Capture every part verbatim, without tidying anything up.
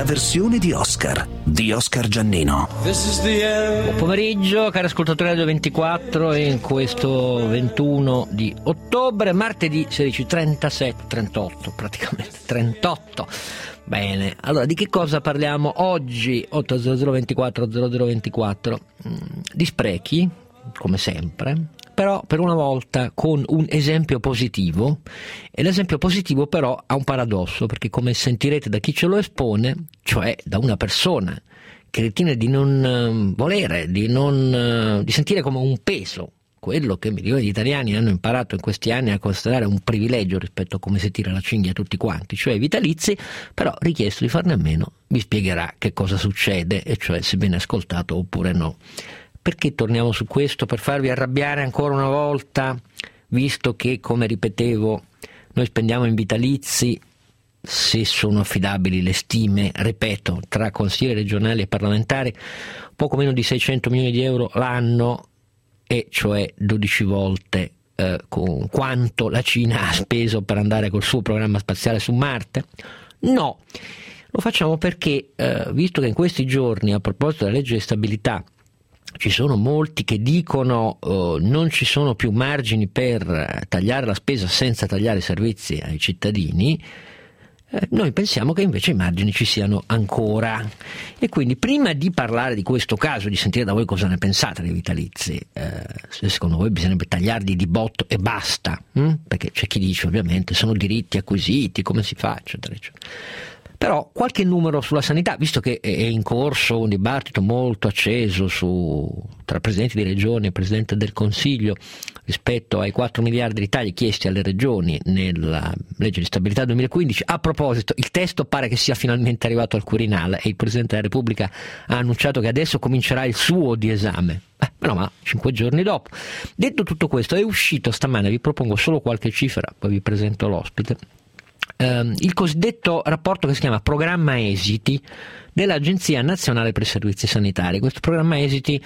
versione di Oscar, di Oscar Giannino. Buon pomeriggio, cari ascoltatori Radio ventiquattro, in questo ventuno di ottobre, martedì sedici, trentasette, trentotto, praticamente trentotto. Bene, allora di che cosa parliamo oggi? otto zero zero ventiquattro zero zero ventiquattro. Di sprechi, come sempre, però per una volta con un esempio positivo, e l'esempio positivo però ha un paradosso, perché come sentirete da chi ce lo espone, cioè da una persona che ritiene di non volere, di non di sentire come un peso quello che milioni di italiani hanno imparato in questi anni a considerare un privilegio rispetto a come si tira la cinghia tutti quanti, cioè i vitalizi, però richiesto di farne a meno, vi spiegherà che cosa succede, e cioè se viene ascoltato oppure no. Perché torniamo su questo? Per farvi arrabbiare ancora una volta, visto che, come ripetevo, noi spendiamo in vitalizi, se sono affidabili le stime, ripeto, tra consiglieri regionali e parlamentari, poco meno di seicento milioni di euro l'anno, e cioè dodici volte eh, con quanto la Cina ha speso per andare col suo programma spaziale su Marte? No, lo facciamo perché, eh, visto che in questi giorni, a proposito della legge di stabilità, ci sono molti che dicono uh, non ci sono più margini per tagliare la spesa senza tagliare i servizi ai cittadini, eh, noi pensiamo che invece i margini ci siano ancora. E quindi, prima di parlare di questo caso, di sentire da voi cosa ne pensate dei vitalizi, eh, se secondo voi bisognerebbe tagliarli di botto e basta, hm? Perché c'è chi dice ovviamente sono diritti acquisiti, come si fa, eccetera eccetera. Però qualche numero sulla sanità, visto che è in corso un dibattito molto acceso su, tra presidenti di regioni e presidente del Consiglio rispetto ai quattro miliardi di tagli chiesti alle regioni nella legge di stabilità duemilaquindici. A proposito, il testo pare che sia finalmente arrivato al Quirinale e il Presidente della Repubblica ha annunciato che adesso comincerà il suo di esame. Eh, però ma cinque giorni dopo. Detto tutto questo, è uscito stamane, vi propongo solo qualche cifra, poi vi presento l'ospite, Uh, il cosiddetto rapporto che si chiama Programma Esiti dell'Agenzia Nazionale per i Servizi Sanitari. Questo programma Esiti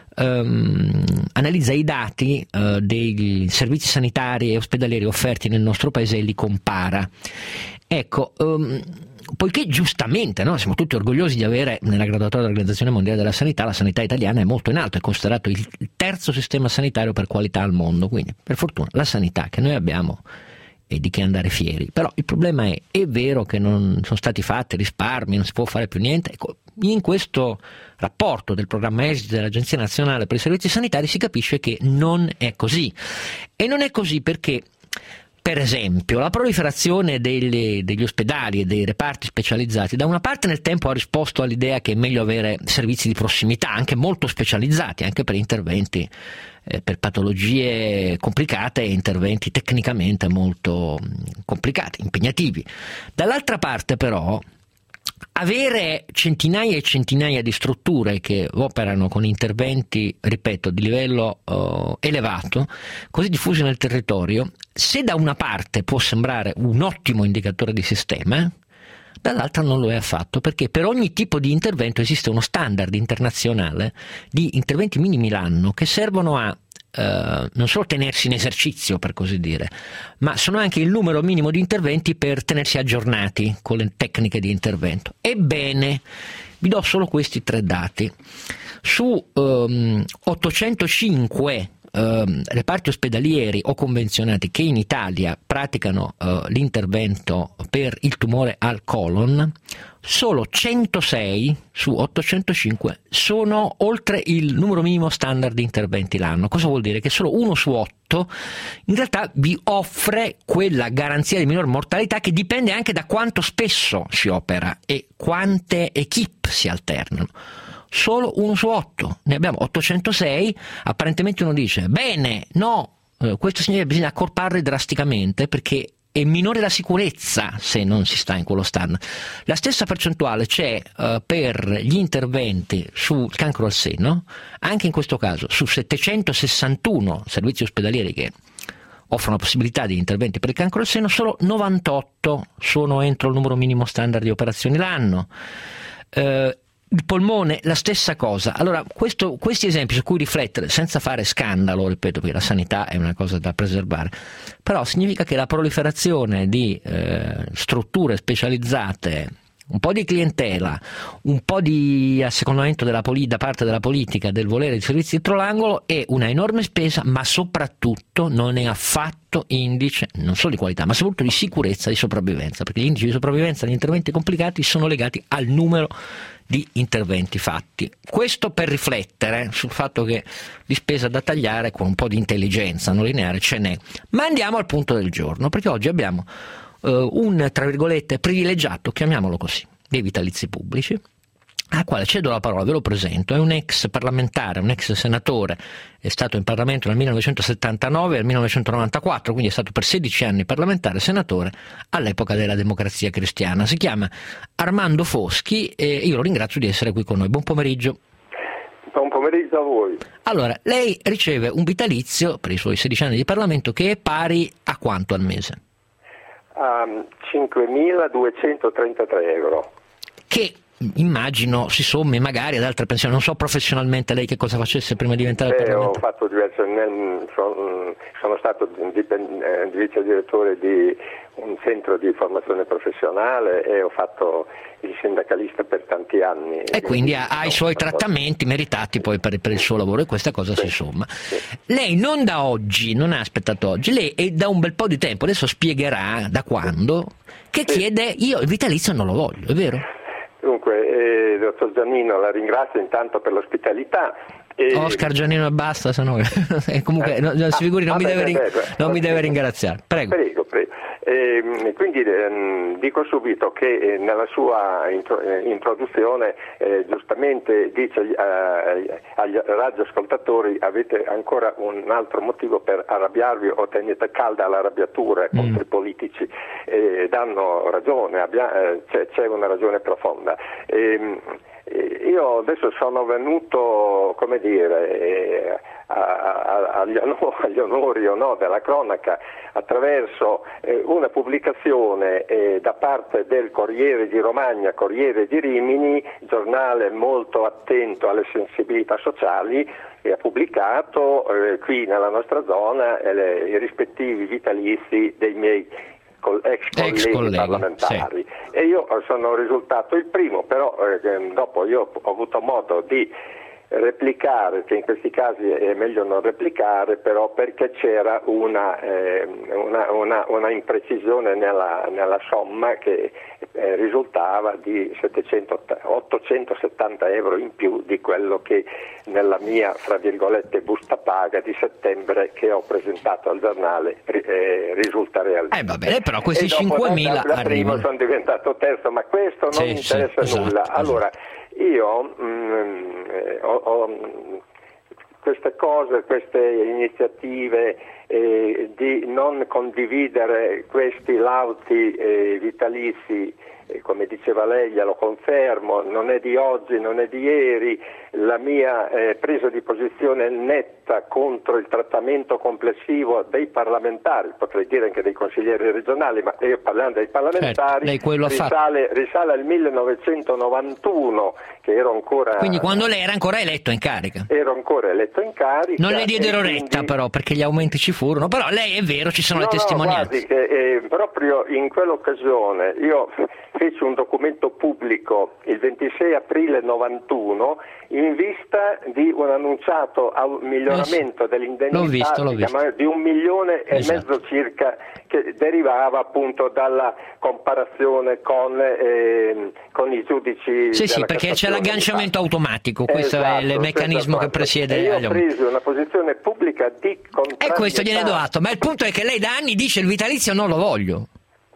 um, analizza i dati uh, dei servizi sanitari e ospedalieri offerti nel nostro paese e li compara. Ecco, um, poiché giustamente, no, siamo tutti orgogliosi di avere nella graduatoria dell'Organizzazione Mondiale della Sanità, la sanità italiana è molto in alto, è considerato il terzo sistema sanitario per qualità al mondo, quindi per fortuna la sanità che noi abbiamo e di che andare fieri. Però il problema è, è vero che non sono stati fatti risparmi, non si può fare più niente. Ecco, in questo rapporto del programma Esiti dell'Agenzia Nazionale per i Servizi Sanitari si capisce che non è così. E non è così perché, per esempio, la proliferazione degli, degli ospedali e dei reparti specializzati da una parte nel tempo ha risposto all'idea che è meglio avere servizi di prossimità, anche molto specializzati, anche per interventi eh, per patologie complicate e interventi tecnicamente molto complicati, impegnativi. Dall'altra parte però avere centinaia e centinaia di strutture che operano con interventi, ripeto, di livello uh, elevato, così diffusi nel territorio, se da una parte può sembrare un ottimo indicatore di sistema, dall'altra non lo è affatto, perché per ogni tipo di intervento esiste uno standard internazionale di interventi minimi l'anno che servono a Uh, non solo tenersi in esercizio, per così dire, ma sono anche il numero minimo di interventi per tenersi aggiornati con le tecniche di intervento. Ebbene, vi do solo questi tre dati. Su um, ottocentocinque uh, reparti ospedalieri o convenzionati che in Italia praticano uh, l'intervento per il tumore al colon, solo centosei su ottocentocinque sono oltre il numero minimo standard di interventi l'anno. Cosa vuol dire? Che solo uno su otto in realtà vi offre quella garanzia di minor mortalità che dipende anche da quanto spesso si opera e quante equip si alternano. Solo uno su otto, ne abbiamo ottocentosei, apparentemente uno dice bene, no, eh, questo significa che bisogna accorparli drasticamente perché è minore la sicurezza se non si sta in quello standard. La stessa percentuale c'è uh, per gli interventi sul cancro al seno, anche in questo caso su settecentosessantuno servizi ospedalieri che offrono possibilità di interventi per il cancro al seno, solo novantotto sono entro il numero minimo standard di operazioni l'anno. Uh, Il polmone, la stessa cosa. Allora, questo, questi esempi su cui riflettere, senza fare scandalo, ripeto, perché la sanità è una cosa da preservare, però significa che la proliferazione di eh, strutture specializzate un po' di clientela, un po' di assecondamento della poli- da parte della politica del volere di servizi dietro l'angolo e una enorme spesa, ma soprattutto non è affatto indice non solo di qualità ma soprattutto di sicurezza, di sopravvivenza, perché gli indici di sopravvivenza degli interventi complicati sono legati al numero di interventi fatti. Questo per riflettere sul fatto che di spesa da tagliare con un po' di intelligenza non lineare ce n'è. Ma andiamo al punto del giorno, perché oggi abbiamo uh, un, tra virgolette, privilegiato, chiamiamolo così, dei vitalizi pubblici, al quale cedo la parola, ve lo presento. È un ex parlamentare, un ex senatore, è stato in Parlamento dal millenovecentosettantanove al millenovecentonovantaquattro, quindi è stato per sedici anni parlamentare, senatore all'epoca della Democrazia Cristiana. Si chiama Armando Foschi e io lo ringrazio di essere qui con noi. Buon pomeriggio. Buon pomeriggio a voi. Allora, lei riceve un vitalizio per i suoi sedici anni di Parlamento che è pari a quanto al mese? Um, cinquemiladuecentotrentatré euro. Che immagino si sommi magari ad altre pensioni. Non so professionalmente lei che cosa facesse prima di diventare Beh, parlamentare. ho fatto diverse, sono, sono stato vice direttore di un centro di formazione professionale e ho fatto il sindacalista per tanti anni. E quindi ha, ha i suoi trattamenti meritati poi per, per il suo lavoro e questa cosa sì, si somma. Sì. Lei non da oggi, non ha aspettato oggi, lei è da un bel po' di tempo, adesso spiegherà da quando, che sì. chiede io il vitalizio non lo voglio, è vero? Dunque, eh, dottor Giannino, la ringrazio intanto per l'ospitalità. E... Oscar Giannino e basta, se no comunque eh, no, no, si figuri, non, ah, mi, beh, deve ring... beh, beh, non mi deve ringraziare. Prego. Prego, prego. Eh, quindi eh, dico subito che eh, nella sua intro- eh, introduzione eh, giustamente dice eh, agli radioascoltatori avete ancora un altro motivo per arrabbiarvi o tenete calda l'arrabbiatura mm. contro i politici. Eh, danno ragione, abbia, eh, c'è, c'è una ragione profonda. Eh, Io adesso sono venuto, come dire, eh, a, a, agli, onori, agli onori o no della cronaca attraverso eh, una pubblicazione eh, da parte del Corriere di Romagna, Corriere di Rimini, giornale molto attento alle sensibilità sociali, e ha pubblicato eh, qui nella nostra zona eh, le, i rispettivi vitalizi dei miei ex colleghi, ex colleghi parlamentari, sì. E io sono risultato il primo, però eh, dopo io ho avuto modo di replicare, che in questi casi è meglio non replicare, però perché c'era una, eh, una, una, una imprecisione nella, nella somma che eh, risultava di ottocentosettanta euro in più di quello che nella mia, fra virgolette, busta paga di settembre che ho presentato al giornale eh, risulta reale. Eh va bene, però questi cinquemila da, da primo sono diventato terzo, ma questo non sì, mi interessa sì, nulla. Esatto, allora, esatto. Io mh, eh, ho, ho queste cose, queste iniziative eh, di non condividere questi lauti eh, vitalizi, eh, come diceva lei, glielo confermo, non è di oggi, non è di ieri, la mia eh, presa di posizione netta contro il trattamento complessivo dei parlamentari, potrei dire anche dei consiglieri regionali, ma io parlando dei parlamentari certo, risale, risale al millenovecentonovantuno, che ero ancora... Quindi quando lei era ancora eletto in carica? Ero ancora eletto in carica. Non le diedero quindi... retta però, perché gli aumenti ci furono, però lei è vero, ci sono no, le testimonianze. No, guardi che eh, proprio in quell'occasione io feci un documento pubblico il ventisei aprile novantuno in vista di un annunciato miglioramento dell'indennità l'ho visto, l'ho visto. di un milione e esatto. mezzo circa, che derivava appunto dalla comparazione con, eh, con i giudici. Sì, sì, perché c'è l'agganciamento automatico, questo esatto, è il meccanismo che presiede. E io ho preso una posizione pubblica di contrarietà. E questo gliene do atto, ma il punto è che lei da anni dice il vitalizio non lo voglio.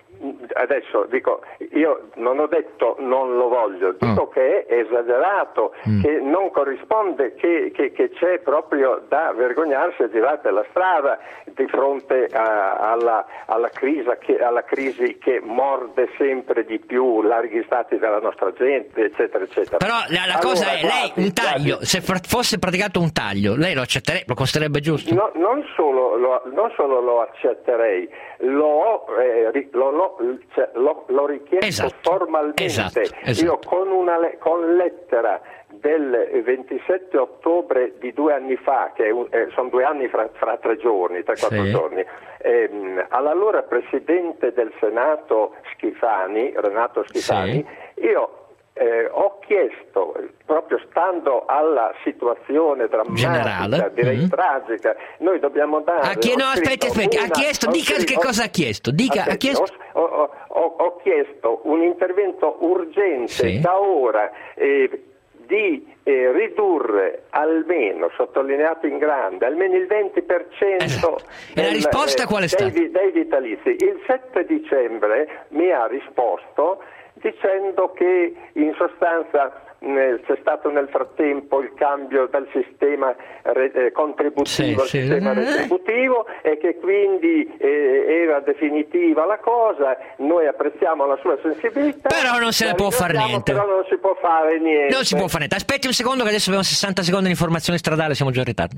Adesso dico, io non ho detto non lo voglio, dico mm. che è esagerato, mm. che non corrisponde, che, che, che c'è proprio da vergognarsi e girare per la strada di fronte a, alla, alla, crisi che, alla crisi che morde sempre di più larghi stati della nostra gente, eccetera, eccetera. Però la, la allora, cosa è, lei guardi, un taglio, guardi, se fosse praticato un taglio, lei lo accetterebbe, lo considererebbe giusto? No, non, solo lo, non solo lo accetterei, lo, eh, lo, lo Cioè, l'ho, l'ho richiesto esatto, formalmente esatto, esatto. Io con una le- con lettera del ventisette ottobre di due anni fa, che è un, eh, sono due anni fra, fra tre giorni, tre quattro sì. giorni, ehm, all'allora Presidente del Senato Schifani, Renato Schifani, sì. io Eh, ho chiesto, proprio stando alla situazione drammatica, generale, direi mm-hmm. tragica, noi dobbiamo dare... Ha chie- no, aspetti, aspetti, una, ha chiesto, dica scritto, che cosa ha chiesto, dica, aspetti, ha chiesto... Ho, ho, ho, ho chiesto un intervento urgente sì. da ora, eh, di eh, ridurre almeno, sottolineato in grande, almeno il venti per cento esatto. E del, la risposta eh, qual è stata? Dei, dei vitalizi. Il sette dicembre mi ha risposto dicendo che in sostanza mh, c'è stato nel frattempo il cambio dal sistema re, eh, contributivo sì, al sì. sistema retributivo e che quindi eh, era definitiva la cosa. Noi apprezziamo la sua sensibilità, però non se ne può fare niente, però non si può fare niente non si può fare niente. Aspetti un secondo che adesso abbiamo sessanta secondi di informazione stradale, siamo già in ritardo.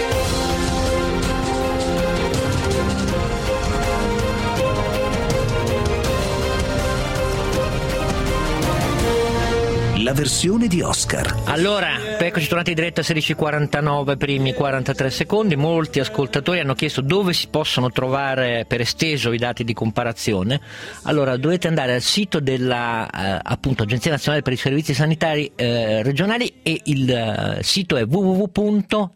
La versione di Oscar. Allora, eccoci tornati in diretta a sedici e quarantanove, primi quarantatré secondi. Molti ascoltatori hanno chiesto dove si possono trovare per esteso i dati di comparazione. Allora, dovete andare al sito della eh, appunto Agenzia Nazionale per i Servizi Sanitari eh, Regionali e il eh, sito è w w w punto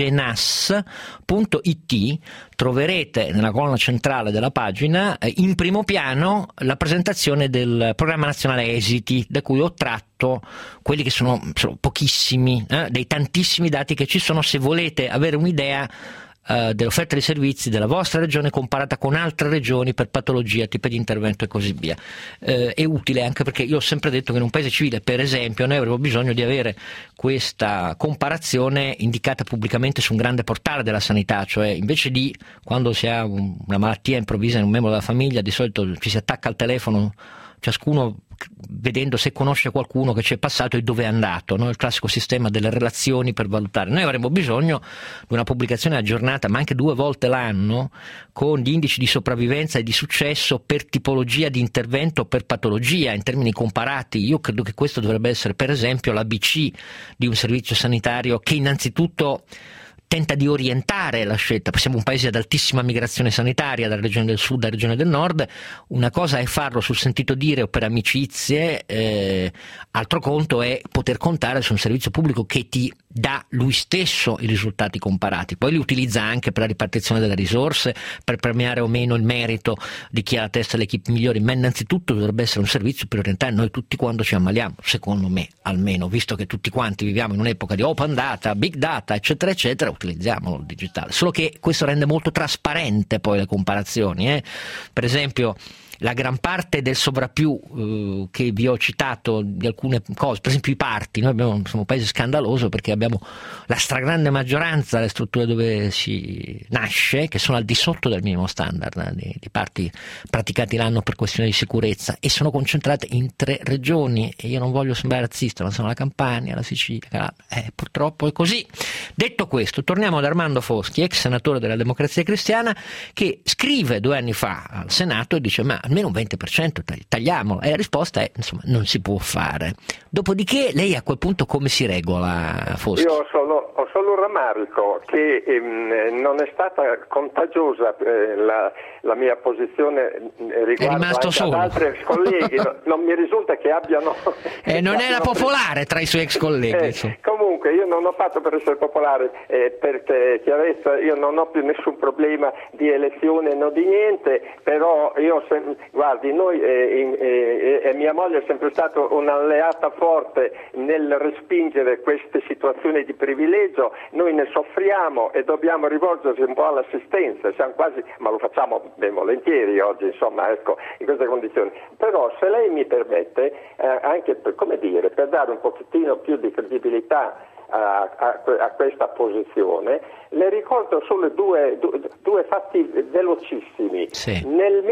agenas punto i t. Troverete nella colonna centrale della pagina eh, in primo piano la presentazione del programma nazionale esiti, da cui ho tratto quelli che sono, sono pochissimi, eh, dei tantissimi dati che ci sono, se volete avere un'idea eh, dell'offerta di servizi della vostra regione comparata con altre regioni per patologia, tipo di intervento e così via. Eh, è utile anche perché io ho sempre detto che in un paese civile, per esempio, noi avremo bisogno di avere questa comparazione indicata pubblicamente su un grande portale della sanità, cioè invece di quando si ha un, una malattia improvvisa in un membro della famiglia, di solito ci si attacca al telefono ciascuno vedendo se conosce qualcuno che ci è passato e dove è andato, no? Il classico sistema delle relazioni per valutare. Noi avremmo bisogno di una pubblicazione aggiornata, ma anche due volte l'anno, con gli indici di sopravvivenza e di successo per tipologia di intervento, per patologia, in termini comparati. Io credo che questo dovrebbe essere, per esempio, l'A B C di un servizio sanitario che innanzitutto tenta di orientare la scelta. Siamo un paese ad altissima migrazione sanitaria dalla regione del sud alla regione del nord, una cosa è farlo sul sentito dire o per amicizie, eh, altro conto è poter contare su un servizio pubblico che ti dà lui stesso i risultati comparati, poi li utilizza anche per la ripartizione delle risorse, per premiare o meno il merito di chi ha la testa delle equip migliori, ma innanzitutto dovrebbe essere un servizio per orientare noi tutti quando ci ammaliamo, secondo me almeno, visto che tutti quanti viviamo in un'epoca di open data, big data, eccetera eccetera, utilizziamo il digitale, solo che questo rende molto trasparente poi le comparazioni, eh? Per esempio la gran parte del sovrappiù eh, che vi ho citato di alcune cose, per esempio i parti, noi abbiamo, siamo un paese scandaloso perché abbiamo la stragrande maggioranza delle strutture dove si nasce che sono al di sotto del minimo standard eh, di, di parti praticati l'anno per questioni di sicurezza e sono concentrate in tre regioni e io non voglio sembrare razzista, ma sono la Campania, la Sicilia, eh, purtroppo è così. Detto questo, torniamo ad Armando Foschi, ex senatore della Democrazia Cristiana, che scrive due anni fa al Senato e dice ma almeno un venti per cento tagliamolo, e la risposta è insomma non si può fare. Dopodiché lei a quel punto come si regola, Foschi? Io ho solo, ho solo un rammarico che ehm, non è stata contagiosa eh, la, la mia posizione riguardo anche ad altri ex colleghi, no, non mi risulta che abbiano e eh, non era popolare tra i suoi ex colleghi. Eh, comunque io non ho fatto per essere popolare, eh, perché chiarezza, io non ho più nessun problema di elezione, no di niente, però io sem- guardi, noi eh, in, eh, e mia moglie è sempre stata un'alleata forte nel respingere queste situazioni di privilegio, noi ne soffriamo e dobbiamo rivolgerci un po' all'assistenza, siamo quasi, ma lo facciamo ben volentieri oggi, insomma, ecco, in queste condizioni. Però se lei mi permette, eh, anche per, come dire, per dare un pochettino più di credibilità A, a, a questa posizione, le ricordo solo due, due, due fatti velocissimi. Sì. Nel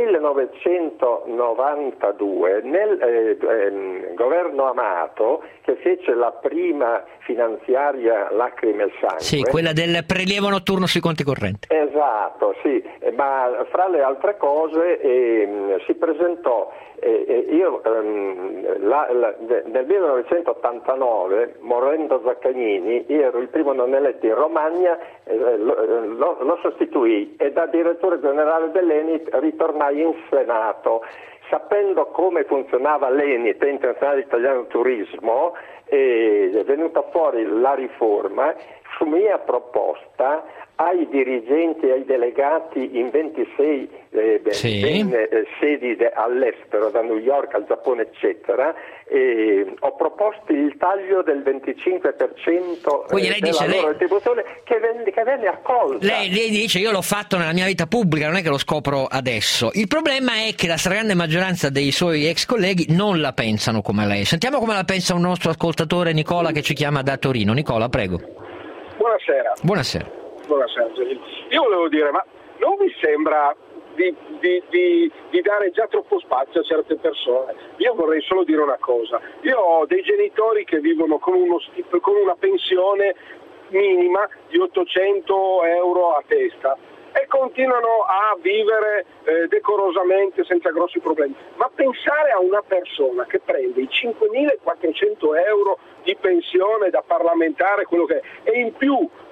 millenovecentonovantadue, nel eh, eh, governo Amato, che fece la prima finanziaria Lacrime e Sangue. Sì, quella del prelievo notturno sui conti correnti. Esatto, sì, ma fra le altre cose eh, si presentò, eh, io ehm, la, la, nel millenovecentottantanove, morendo Zaccagnini, io ero il primo non eletto in Romagna, eh, lo, lo, lo sostituì e da direttore generale dell'Enit ritornai in Senato. sapendo come funzionava l'E N I T, Internazionale Italiano Turismo, è venuta fuori la riforma su mia proposta ai dirigenti e ai delegati in ventisei eh, sì. ben, eh, sedi de, all'estero, da New York al Giappone eccetera, e ho proposto il taglio del venticinque per cento eh, lei della dice, loro lei... retribuzione che venne, che venne accolta. Lei, lei dice io l'ho fatto nella mia vita pubblica, non è che lo scopro adesso. Il problema è che la stragrande maggioranza dei suoi ex colleghi non la pensano come lei. Sentiamo come la pensa un nostro ascoltatore, Nicola, che ci chiama da Torino. Nicola, prego. Buonasera. Buonasera. Buonasera. Io volevo dire, ma non vi sembra di, di, di, di dare già troppo spazio a certe persone? Io vorrei solo dire una cosa. Io ho dei genitori che vivono con, uno stip- con una pensione minima di ottocento euro a testa e continuano a vivere eh, decorosamente senza grossi problemi. Ma pensare a una persona che prende i cinquemilaquattrocento euro di pensione da parlamentare, quello che è, e in più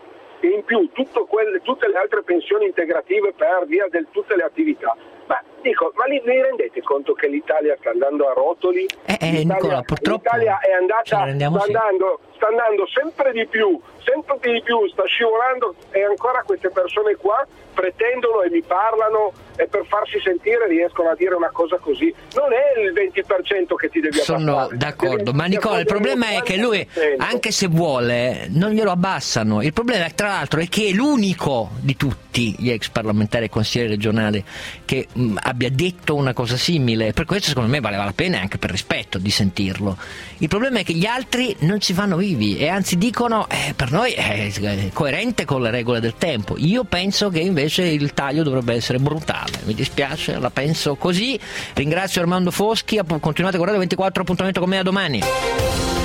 e in più tutto quelle, tutte le altre pensioni integrative per via di tutte le attività. Ma dico, ma li, vi rendete conto che l'Italia sta andando a rotoli? Eh, eh, Nicola, purtroppo l'Italia è andata, sta sì. andando, sta andando sempre di più, sempre di più, sta scivolando e ancora queste persone qua pretendono e mi parlano e per farsi sentire riescono a dire una cosa così. Non è il venti per cento che ti devi abbassare. Sono d'accordo, ma Nicola, il problema è che lui, anche se vuole, non glielo abbassano. Il problema, tra l'altro, è che è l'unico di tutti gli ex parlamentari e consiglieri regionali che mh, abbia detto una cosa simile. Per questo secondo me valeva la pena, anche per rispetto, di sentirlo. Il problema è che gli altri non ci vanno vivi e anzi dicono eh, per noi è coerente con le regole del tempo. Io penso che invece il taglio dovrebbe essere brutale. Mi dispiace, la penso così. Ringrazio Armando Foschi, continuate con Radio ventiquattro, appuntamento con me a domani.